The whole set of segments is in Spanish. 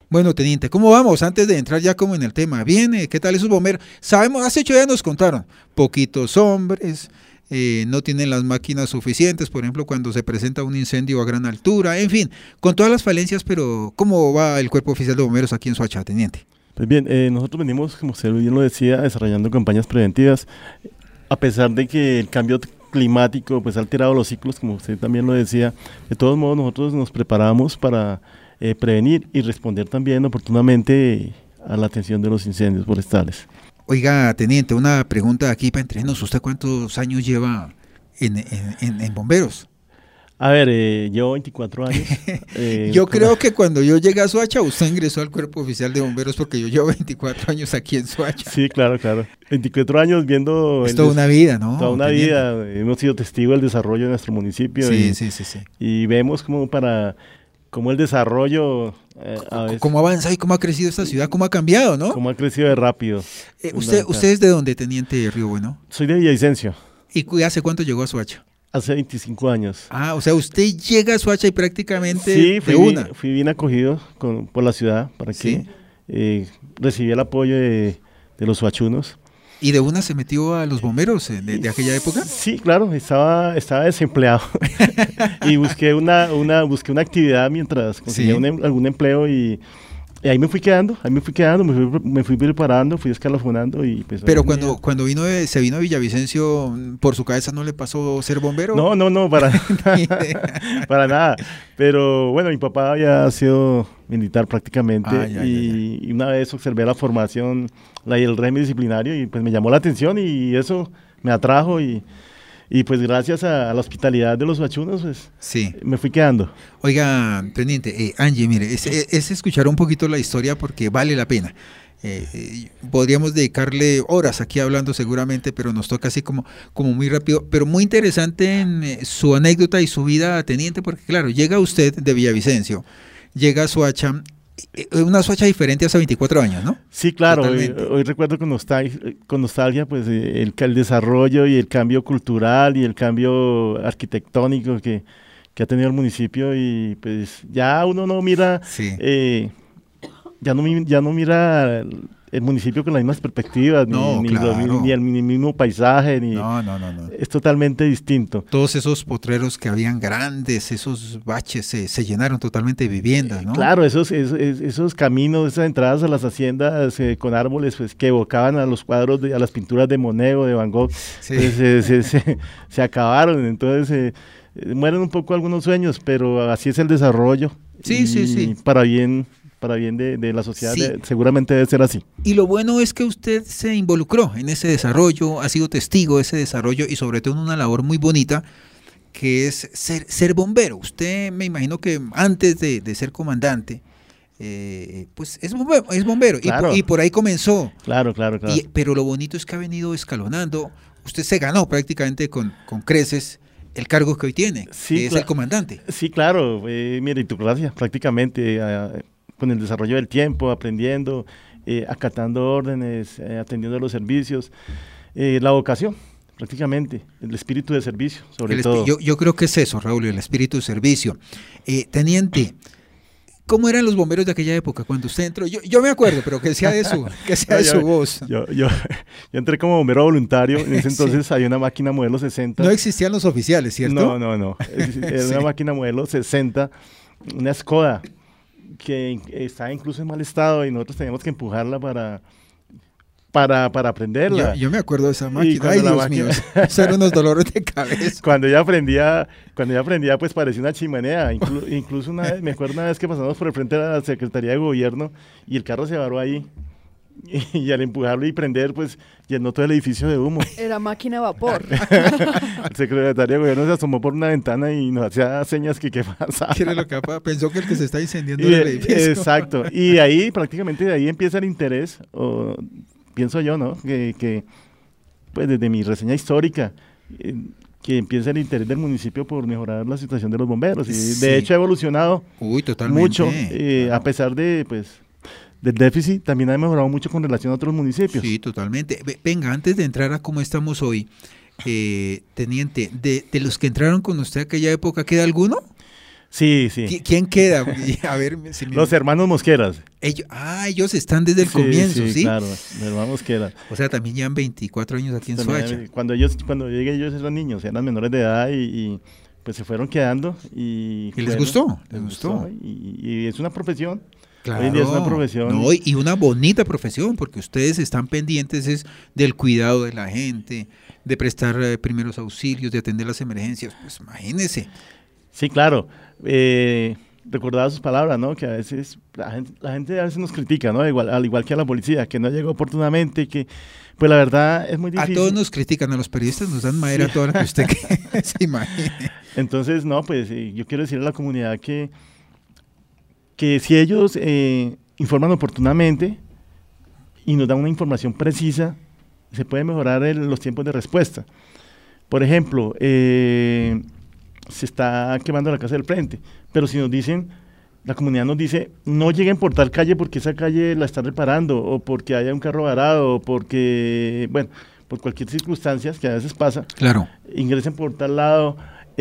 Bueno, teniente, ¿cómo vamos? Antes de entrar ya como en el tema, bien, ¿qué tal esos bomberos? Sabemos, hace 8 días nos contaron, poquitos hombres, no tienen las máquinas suficientes, por ejemplo, cuando se presenta un incendio a gran altura, en fin, con todas las falencias, pero ¿cómo va el Cuerpo Oficial de Bomberos aquí en Soacha, teniente? Pues bien, nosotros venimos, como usted bien lo decía, desarrollando campañas preventivas, a pesar de que el cambio climático pues ha alterado los ciclos, como usted también lo decía. De todos modos, nosotros nos preparamos para prevenir y responder también oportunamente a la atención de los incendios forestales. Oiga, teniente, una pregunta aquí para entrenos. ¿Usted cuántos años lleva en bomberos? A ver, llevo 24 años. Yo creo que cuando yo llegué a Soacha, usted ingresó al Cuerpo Oficial de Bomberos porque yo llevo 24 años aquí en Soacha. Sí, claro. 24 años viendo... Es toda una vida, ¿no? Toda una teniente. vida. Hemos sido testigos del desarrollo de nuestro municipio. Sí. Y vemos cómo el desarrollo... ¿Cómo avanza y cómo ha crecido esta ciudad? ¿Cómo ha cambiado, no? Cómo ha crecido de rápido. ¿Usted es de dónde, teniente Río Bueno? Soy de Villavicencio. ¿Y hace cuánto llegó a Soacha? Hace 25 años. Ah, o sea, usted llega a Soacha y prácticamente sí, fui bien acogido por la ciudad para que recibí el apoyo de los soachunos. ¿Y de una se metió a los bomberos de aquella época? Sí, claro, estaba desempleado y busqué una actividad mientras conseguía algún empleo y ahí me fui quedando, me fui preparando, fui escalafonando y pues... Pero cuando se vino a Villavicencio, ¿por su cabeza no le pasó ser bombero? No, para nada. Pero bueno, mi papá había sido militar prácticamente y una vez observé la formación, el régimen disciplinario y pues me llamó la atención y eso me atrajo y pues gracias a la hospitalidad de los soachunos, pues me fui quedando. Oiga, teniente, Angie, mire, es escuchar un poquito la historia porque vale la pena. Podríamos dedicarle horas aquí hablando seguramente, pero nos toca así como muy rápido, pero muy interesante en su anécdota y su vida, teniente, porque claro, llega usted de Villavicencio, llega a Soacha, una Soacha diferente hace 24 años, ¿no? Sí, claro, hoy recuerdo con nostalgia pues el desarrollo y el cambio cultural y el cambio arquitectónico que ha tenido el municipio y pues ya uno no mira, ya no mira el municipio con las mismas perspectivas, ni el mismo paisaje, No. Es totalmente distinto. Todos esos potreros que habían grandes, esos baches se llenaron totalmente de viviendas, ¿no? Claro, esos caminos, esas entradas a las haciendas con árboles pues, que evocaban a los cuadros, a las pinturas de Monet o de Van Gogh, se acabaron, entonces mueren un poco algunos sueños, pero así es el desarrollo. Sí. Para bien de la sociedad, seguramente debe ser así. Y lo bueno es que usted se involucró en ese desarrollo, ha sido testigo de ese desarrollo y sobre todo en una labor muy bonita que es ser bombero. Usted me imagino que antes de ser comandante, pues es bombero Claro. y por ahí comenzó. Claro. Pero lo bonito es que ha venido escalonando. Usted se ganó prácticamente con creces el cargo que hoy tiene, que es el comandante. Sí, claro, meritocracia prácticamente, con el desarrollo del tiempo, aprendiendo, acatando órdenes, atendiendo a los servicios, la vocación, prácticamente, el espíritu de servicio, sobre todo. Yo creo que es eso, Raúl, el espíritu de servicio. Teniente, ¿cómo eran los bomberos de aquella época cuando usted entró? Yo me acuerdo, pero que sea de su voz. Yo entré como bombero voluntario, en ese entonces había una máquina modelo 60. No existían los oficiales, ¿cierto? No. Era una máquina modelo 60, una Skoda, que estaba incluso en mal estado y nosotros teníamos que empujarla para aprenderla. Yo me acuerdo de esa máquina. Ay, Dios mío, eso eran unos dolores de cabeza. Cuando ella aprendía, pues parecía una chimenea. Incluso me acuerdo una vez que pasamos por el frente de la Secretaría de Gobierno y el carro se varó ahí. Y al empujarlo y prender, pues llenó todo el edificio de humo. Era máquina de vapor. El secretario de Gobierno se asomó por una ventana y nos hacía señas que qué pasaba. ¿Qué era lo que pensó que el que se está incendiando era el edificio? Exacto. Y prácticamente de ahí empieza el interés, pienso yo, ¿no? Que pues desde mi reseña histórica, que empieza el interés del municipio por mejorar la situación de los bomberos. Y de hecho ha evolucionado mucho, a pesar de, pues, del déficit, también ha mejorado mucho con relación a otros municipios. Sí, totalmente. Venga, antes de entrar a cómo estamos hoy, teniente, de los que entraron con usted aquella época, ¿queda alguno? Sí, sí. ¿Quién queda? A ver, si Los hermanos Mosqueras. Ellos están desde el comienzo, ¿sí? Claro, los hermanos Mosqueras. O sea, también llevan 24 años aquí en Soacha. Cuando llegué ellos eran niños, eran menores de edad y pues se fueron quedando. ¿Y les gustó? ¿Les gustó? Y es una profesión. Claro, hoy en día es una profesión. No, y una bonita profesión, porque ustedes están pendientes del cuidado de la gente, de prestar primeros auxilios, de atender las emergencias. Pues imagínense. Sí, claro. Recordaba sus palabras, ¿no? Que a veces la gente a veces nos critica, ¿no? Al igual que a la policía, que no llegó oportunamente, que pues la verdad es muy difícil. A todos nos critican, a los periodistas nos dan madera toda la que usted se imagine. Entonces, no, pues yo quiero decirle a la comunidad que si ellos informan oportunamente y nos dan una información precisa, se puede mejorar los tiempos de respuesta. Por ejemplo, se está quemando la casa del frente, pero si nos dicen, la comunidad nos dice, no lleguen por tal calle porque esa calle la están reparando, o porque haya un carro varado, o porque, bueno, por cualquier circunstancia que a veces pasa, claro, ingresen por tal lado,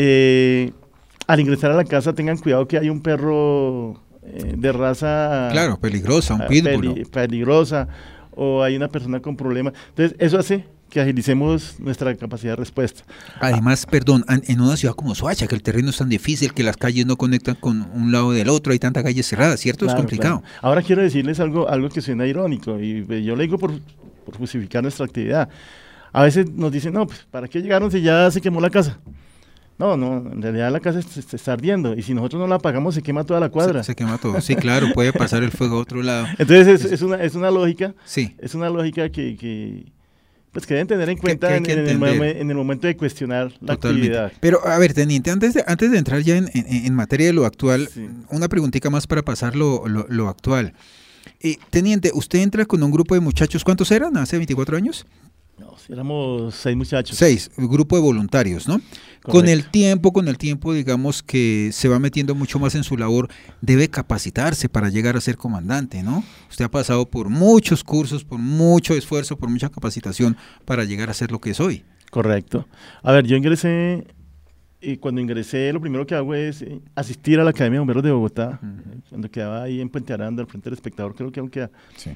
al ingresar a la casa tengan cuidado que hay un perro de raza... Claro, peligrosa, un pitbull. Peligrosa, o hay una persona con problemas. Entonces, eso hace que agilicemos nuestra capacidad de respuesta. Además, perdón, en una ciudad como Soacha, que el terreno es tan difícil, que las calles no conectan con un lado del otro, hay tanta calle cerrada, ¿cierto? Claro, es complicado. Claro. Ahora quiero decirles algo que suena irónico, y yo lo digo por justificar nuestra actividad. A veces nos dicen, no, pues, ¿para qué llegaron si ya se quemó la casa? No, en realidad la casa se está ardiendo, y si nosotros no la apagamos se quema toda la cuadra. Se quema todo, sí, claro, puede pasar el fuego a otro lado. Entonces es una lógica, sí. Es una lógica que deben tener en cuenta en el momento de cuestionar la actividad. Pero, a ver, teniente, antes de entrar ya en materia de lo actual, sí, una preguntita más para pasar lo actual. Teniente, ¿usted entra con un grupo de muchachos? ¿Cuántos eran hace 24 años? No, éramos 6 muchachos. 6, grupo de voluntarios, ¿no? Correcto. Con el tiempo, digamos que se va metiendo mucho más en su labor, debe capacitarse para llegar a ser comandante, ¿no? Usted ha pasado por muchos cursos, por mucho esfuerzo, por mucha capacitación para llegar a ser lo que es hoy. Correcto. A ver, yo ingresé, y cuando ingresé lo primero que hago es asistir a la Academia de Bomberos de Bogotá, cuando quedaba ahí en Puente Aranda, al frente del Espectador, creo que aún queda. Sí.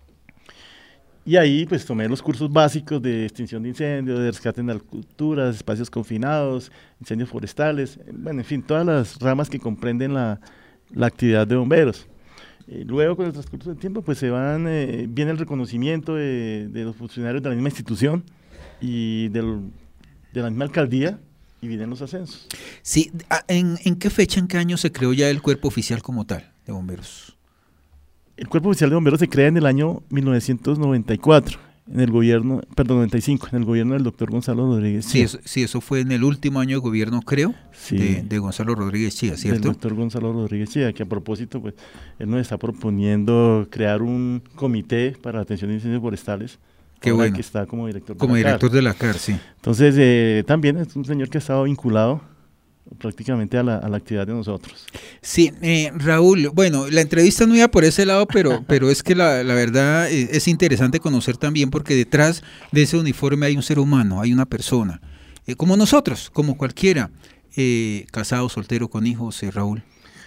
Y ahí pues tomé los cursos básicos de extinción de incendios, de rescate en alturas, espacios confinados, incendios forestales, bueno, en fin, todas las ramas que comprenden la actividad de bomberos. Luego con el transcurso del tiempo pues viene el reconocimiento de los funcionarios de la misma institución y de la misma alcaldía, y vienen los ascensos. Sí, ¿en qué fecha, en qué año se creó ya el cuerpo oficial como tal de bomberos? El Cuerpo Oficial de Bomberos se crea en el año 1994, en el gobierno, 95, en el gobierno del doctor Gonzalo Rodríguez Chía. Sí, eso fue en el último año de gobierno, creo, sí, de Gonzalo Rodríguez Chía, ¿cierto? Del doctor Gonzalo Rodríguez Chía, que a propósito, pues, él nos está proponiendo crear un comité para la atención de incendios forestales. Qué bueno. Que está como director de la CAR, sí. Entonces, también es un señor que ha estado vinculado prácticamente a la actividad de nosotros. Sí, Raúl, bueno, la entrevista no iba por ese lado, pero es que la verdad es interesante conocer también, porque detrás de ese uniforme hay un ser humano, hay una persona, como nosotros, como cualquiera. Casado, soltero, con hijos, Raúl.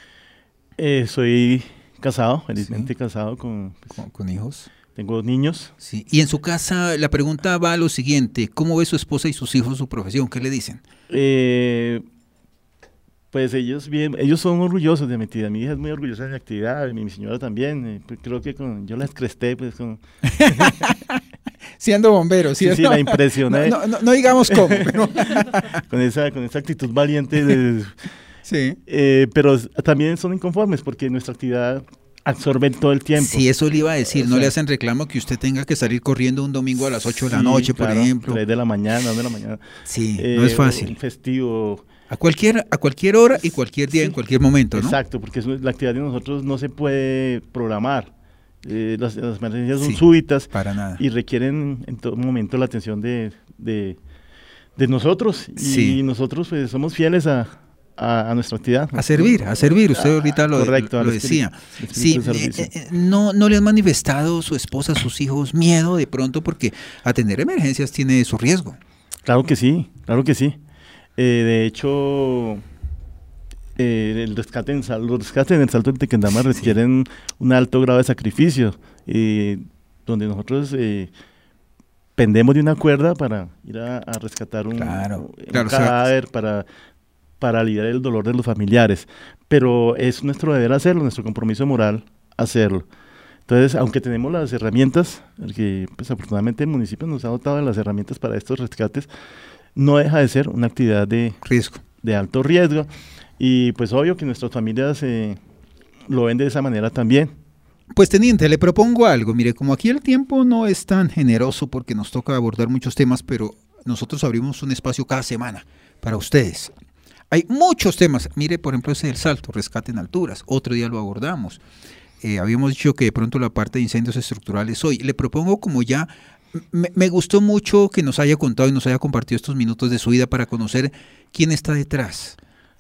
Soy casado, felizmente sí, casado con hijos. Tengo 2 niños. Sí. Y en su casa la pregunta va a lo siguiente: ¿cómo ve su esposa y sus hijos su profesión? ¿Qué le dicen? Pues ellos son orgullosos de mi actividad. Mi hija es muy orgullosa de mi actividad, mi señora también. Pues creo que yo la excresté, pues con... Siendo bombero, ¿sí? Sí, la impresioné. No digamos cómo. Pero... con esa actitud valiente. Sí. Pero también son inconformes porque nuestra actividad absorbe todo el tiempo. Sí, eso le iba a decir. No le hacen reclamo que usted tenga que salir corriendo un domingo a las 8 de la noche, claro, por ejemplo. 3 de la mañana, 2 de la mañana. Sí, no es fácil. Un festivo... A cualquier hora y cualquier día, sí, en cualquier momento, ¿no? Exacto, porque la actividad de nosotros no se puede programar. Las emergencias son súbitas, para nada, y requieren en todo momento la atención de nosotros. Sí. Y nosotros pues somos fieles a nuestra actividad. A servir, usted ahorita lo decía. Sí, no le han manifestado su esposa, sus hijos miedo de pronto, porque atender emergencias tiene su riesgo. Claro que sí, claro que sí. De hecho, los rescates en el Salto del Tequendama requieren un alto grado de sacrificio, donde nosotros pendemos de una cuerda para ir a rescatar un cadáver, para aliviar el dolor de los familiares. Pero es nuestro deber hacerlo, nuestro compromiso moral hacerlo. Entonces, aunque tenemos las herramientas, porque pues, afortunadamente el municipio nos ha dotado de las herramientas para estos rescates, no deja de ser una actividad de alto riesgo, y pues obvio que nuestras familias lo ven de esa manera también. Pues teniente, le propongo algo. Mire, como aquí el tiempo no es tan generoso porque nos toca abordar muchos temas, pero nosotros abrimos un espacio cada semana para ustedes. Hay muchos temas. Mire, por ejemplo, ese del salto, rescate en alturas. Otro día lo abordamos. Habíamos dicho que de pronto la parte de incendios estructurales hoy. Le propongo, como ya me gustó mucho que nos haya contado y nos haya compartido estos minutos de su vida para conocer quién está detrás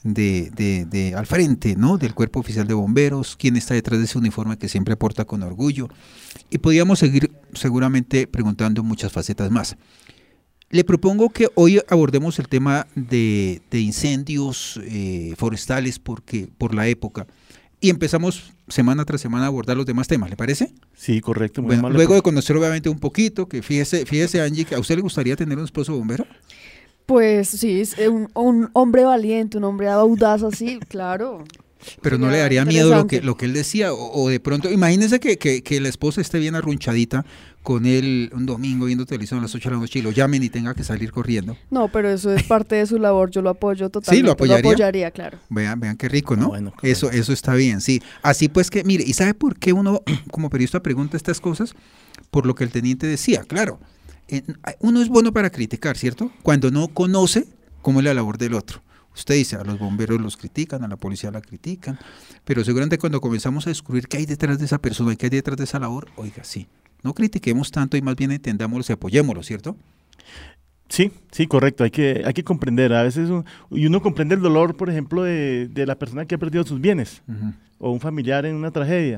al frente, ¿no?, del Cuerpo Oficial de Bomberos, quién está detrás de ese uniforme que siempre porta con orgullo. Y podríamos seguir seguramente preguntando muchas facetas más. Le propongo que hoy abordemos el tema de incendios forestales por la época. Y empezamos semana tras semana a abordar los demás temas, ¿le parece? Sí, correcto. Bueno, luego de conocer obviamente un poquito, que fíjese Angie, ¿a usted le gustaría tener un esposo bombero? Pues sí, un hombre valiente, un hombre audaz así, claro. Pero no le daría miedo lo que él decía, o de pronto, imagínense que la esposa esté bien arrunchadita con él un domingo viendo televisión a las 8 de la noche y lo llamen y tenga que salir corriendo. No, pero eso es parte de su labor, yo lo apoyo totalmente. Sí, lo apoyaría, claro. Vean qué rico, ¿no? Bueno, eso está bien, sí. Así pues que, mire, ¿y sabe por qué uno como periodista pregunta estas cosas? Por lo que el teniente decía, claro. Uno es bueno para criticar, ¿cierto? Cuando no conoce cómo es la labor del otro. Usted dice, a los bomberos los critican, a la policía la critican, pero seguramente cuando comenzamos a descubrir qué hay detrás de esa persona y qué hay detrás de esa labor, oiga, sí, no critiquemos tanto y más bien entendámoslo y apoyémoslo, ¿cierto? Sí, correcto, hay que comprender, a veces uno comprende el dolor, por ejemplo, de la persona que ha perdido sus bienes, o un familiar en una tragedia,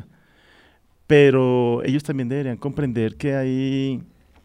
pero ellos también deberían comprender que hay...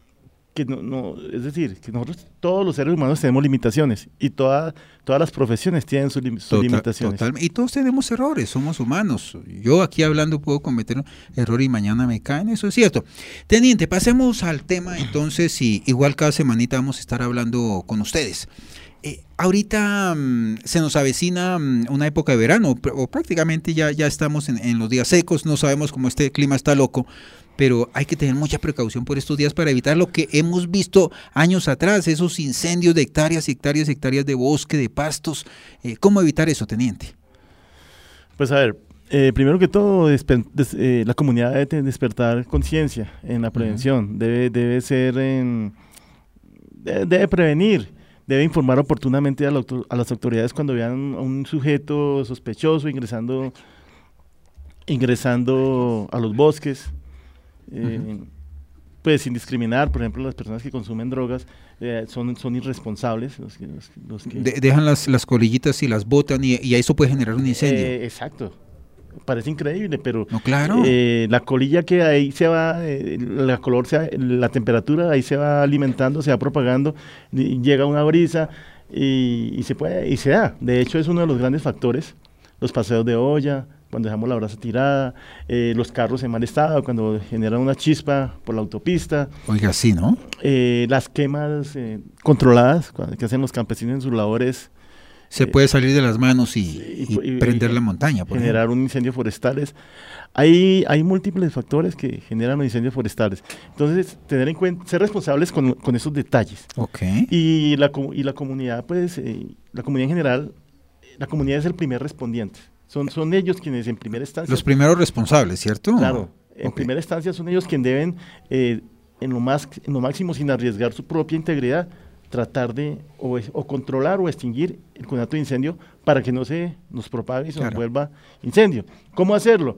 es decir, que nosotros, todos los seres humanos tenemos limitaciones y todas las profesiones tienen sus limitaciones. Totalmente. Y todos tenemos errores, somos humanos. Yo aquí hablando puedo cometer un error y mañana me caen, eso es cierto. Teniente, pasemos al tema entonces y igual cada semanita vamos a estar hablando con ustedes. Ahorita se nos avecina una época de verano, o prácticamente ya estamos en los días secos, no sabemos cómo este clima está loco, pero hay que tener mucha precaución por estos días para evitar lo que hemos visto años atrás, esos incendios de hectáreas y hectáreas y hectáreas de bosque, de pastos. ¿Cómo evitar eso, teniente? Pues a ver, primero que todo, la comunidad debe despertar conciencia en la prevención, debe prevenir, debe informar oportunamente a las autoridades cuando vean a un sujeto sospechoso ingresando a los bosques. Pues sin discriminar, por ejemplo, las personas que consumen drogas son irresponsables. Los que dejan las colillitas y las botan y eso puede generar un incendio. Exacto. Parece increíble, pero no, claro. La colilla que ahí se va, la temperatura ahí se va alimentando, se va propagando, llega una brisa y se da. De hecho, es uno de los grandes factores, los paseos de olla, cuando dejamos la brasa tirada, los carros en mal estado, cuando generan una chispa por la autopista. Oiga, sí, ¿no? Las quemas controladas que hacen los campesinos en sus labores. Se puede salir de las manos y prender la montaña. Por generar un incendio forestales. Hay múltiples factores que generan los incendios forestales. Entonces, tener en cuenta, ser responsables con esos detalles. Okay. Y la comunidad, pues, la comunidad en general, la comunidad es el primer respondiente. Son ellos quienes en primera instancia... Los primeros responsables, ¿cierto? Claro, en primera instancia son ellos quienes deben, en lo máximo, sin arriesgar su propia integridad, tratar de o controlar o extinguir el conato de incendio para que no se nos propague y se nos vuelva incendio. ¿Cómo hacerlo?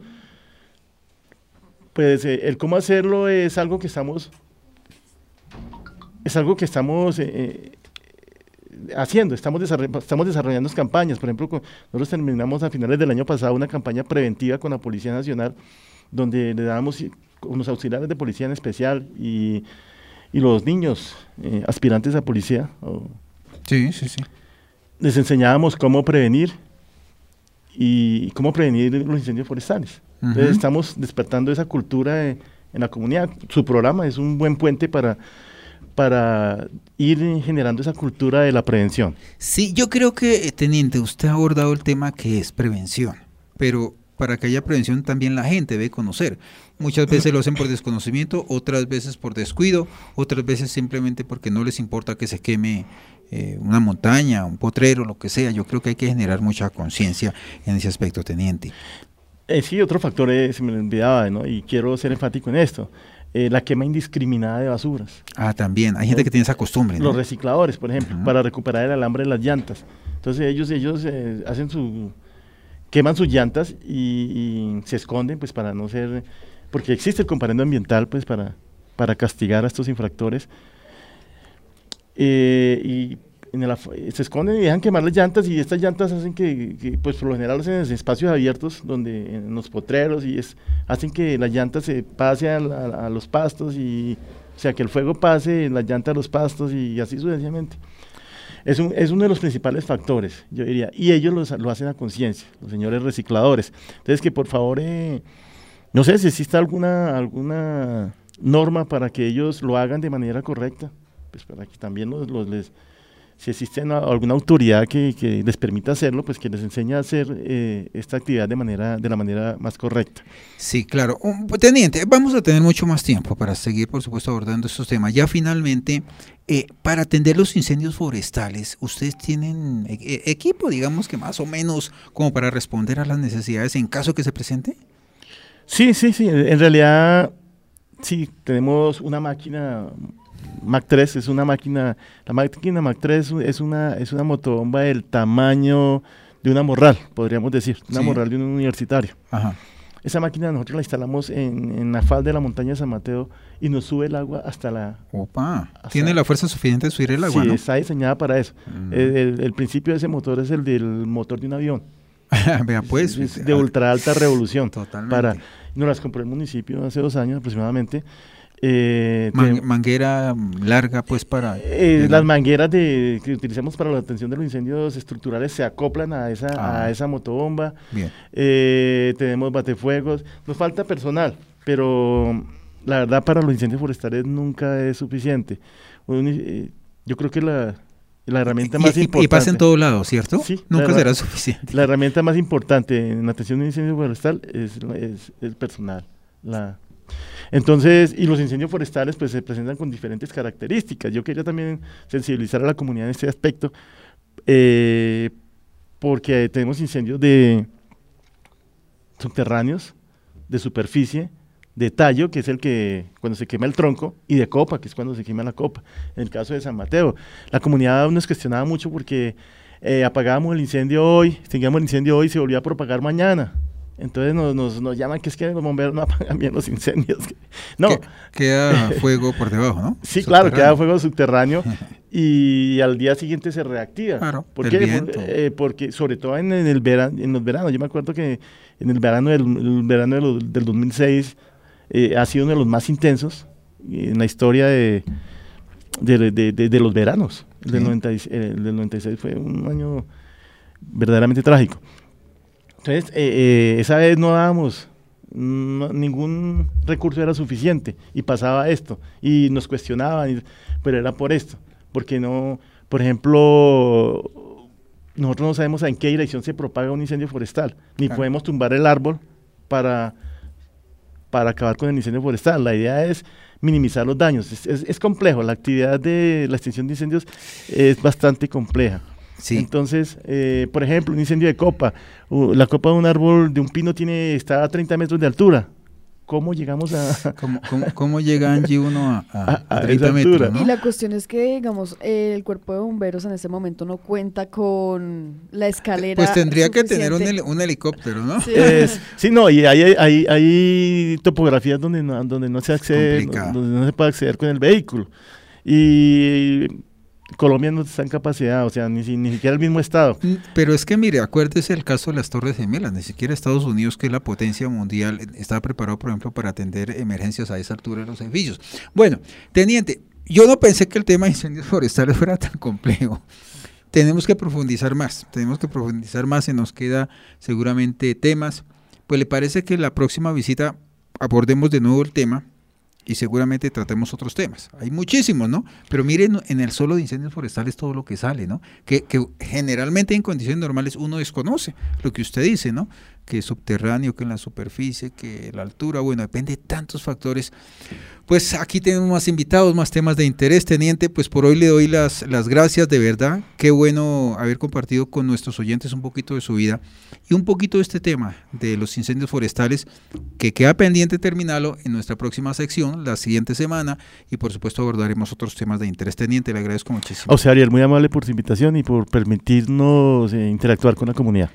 Pues el cómo hacerlo es algo que estamos haciendo, estamos desarrollando campañas. Por ejemplo, nosotros terminamos a finales del año pasado una campaña preventiva con la Policía Nacional, donde le dábamos unos auxiliares de policía en especial y los niños aspirantes a policía. Sí. Les enseñábamos cómo prevenir y cómo prevenir los incendios forestales. Entonces estamos despertando esa cultura en la comunidad. Su programa es un buen puente para ir generando esa cultura de la prevención. Sí, yo creo que, teniente, usted ha abordado el tema que es prevención, pero para que haya prevención también la gente debe conocer. Muchas veces lo hacen por desconocimiento, otras veces por descuido, otras veces simplemente porque no les importa que se queme una montaña, un potrero, lo que sea. Yo creo que hay que generar mucha conciencia en ese aspecto, teniente. Sí, otro factor se me olvidaba, ¿no? Y quiero ser enfático en esto. La quema indiscriminada de basuras. Ah, también. Hay gente que tiene esa costumbre, ¿no? Los recicladores, por ejemplo, para recuperar el alambre de las llantas. Entonces ellos queman sus llantas y se esconden, pues para no ser, porque existe el comparendo ambiental, pues para castigar a estos infractores. Y se esconden y dejan quemar las llantas, y estas llantas hacen que pues por lo general hacen en espacios abiertos, en los potreros, y hacen que las llantas se pase a los pastos, o sea, que el fuego pase en las llantas a los pastos y así sucesivamente. Es uno de los principales factores, yo diría, y ellos lo hacen a conciencia, los señores recicladores. Entonces, que por favor, no sé si existe alguna norma para que ellos lo hagan de manera correcta, pues para que también si existe alguna autoridad que les permita hacerlo, pues que les enseñe a hacer esta actividad de la manera más correcta. Sí, claro. Teniente, vamos a tener mucho más tiempo para seguir, por supuesto, abordando estos temas. Ya finalmente, para atender los incendios forestales, ¿ustedes tienen equipo, digamos que más o menos, como para responder a las necesidades en caso que se presente? Sí. En realidad, sí, tenemos una máquina Mac 3, la máquina Mac 3 es una motobomba del tamaño de una morral, podríamos decir, una morral de un universitario. Ajá. Esa máquina nosotros la instalamos en la falda de la montaña de San Mateo y nos sube el agua hasta la... Opa, ¿tiene la fuerza suficiente de subir el agua? Sí, ¿no? Está diñada para eso. El principio de ese motor es el del motor de un avión. Vea pues. Es de ultra alta revolución. Totalmente. Nos las compró el municipio hace 2 años aproximadamente. Manguera larga pues para... las mangueras que utilizamos para la atención de los incendios estructurales se acoplan a esa motobomba. Bien. Tenemos batefuegos, nos falta personal, pero la verdad para los incendios forestales nunca es suficiente. Yo creo que la herramienta más importante... Y pasa en todo lado, ¿cierto? Sí. Nunca será suficiente. La herramienta más importante en la atención de un incendio forestal es el personal. Entonces, y los incendios forestales pues se presentan con diferentes características. Yo quería también sensibilizar a la comunidad en este aspecto, porque tenemos incendios de subterráneos, de superficie, de tallo, que es el que cuando se quema el tronco, y de copa, que es cuando se quema la copa. En el caso de San Mateo, la comunidad nos cuestionaba mucho porque apagábamos el incendio hoy, extinguíamos el incendio hoy y se volvía a propagar mañana. Entonces nos llaman que es que los bomberos no apagan bien los incendios. No. Queda fuego por debajo, ¿no? Sí, claro, queda fuego subterráneo y al día siguiente se reactiva. Claro, ¿Por qué? Porque sobre todo en los veranos, yo me acuerdo que en el verano del 2006 ha sido uno de los más intensos en la historia de los veranos. El del 96 fue un año verdaderamente trágico. Entonces, esa vez no dábamos, ningún recurso era suficiente y pasaba esto y nos cuestionaban, pero era por esto, porque no, por ejemplo, nosotros no sabemos en qué dirección se propaga un incendio forestal, ni podemos tumbar el árbol para acabar con el incendio forestal. La idea es minimizar los daños. Es complejo, la actividad de la extinción de incendios es bastante compleja. Sí. Entonces, por ejemplo, un incendio de copa, la copa de un árbol, de un pino, está a 30 metros de altura. ¿Cómo llegamos a...? ¿Cómo llega Angie uno a 30 metros? ¿No? Y la cuestión es que, digamos, el cuerpo de bomberos en ese momento no cuenta con la escalera. Pues tendría que tener un helicóptero, ¿no? Sí, sí, no, y hay topografías donde no se accede, donde no se puede acceder con el vehículo. Y Colombia no está en capacidad, o sea, ni siquiera el mismo Estado. Pero es que mire, acuérdese el caso de las Torres Gemelas, ni siquiera Estados Unidos, que es la potencia mundial, está preparado, por ejemplo, para atender emergencias a esa altura de los edificios. Bueno, teniente, yo no pensé que el tema de incendios forestales fuera tan complejo. tenemos que profundizar más, se nos queda seguramente temas. Pues le parece que la próxima visita abordemos de nuevo el tema y seguramente tratemos otros temas. Hay muchísimos, ¿no? Pero miren en el solo de incendios forestales todo lo que sale, ¿no? Que generalmente en condiciones normales uno desconoce lo que usted dice, ¿no? Que es subterráneo, que en la superficie, que la altura, bueno, depende de tantos factores. Pues aquí tenemos más invitados, más temas de interés, teniente, pues por hoy le doy las gracias, de verdad, qué bueno haber compartido con nuestros oyentes un poquito de su vida y un poquito de este tema de los incendios forestales, que queda pendiente terminarlo en nuestra próxima sección, la siguiente semana, y por supuesto abordaremos otros temas de interés, teniente, le agradezco muchísimo. O sea, Ariel, muy amable por su invitación y por permitirnos interactuar con la comunidad.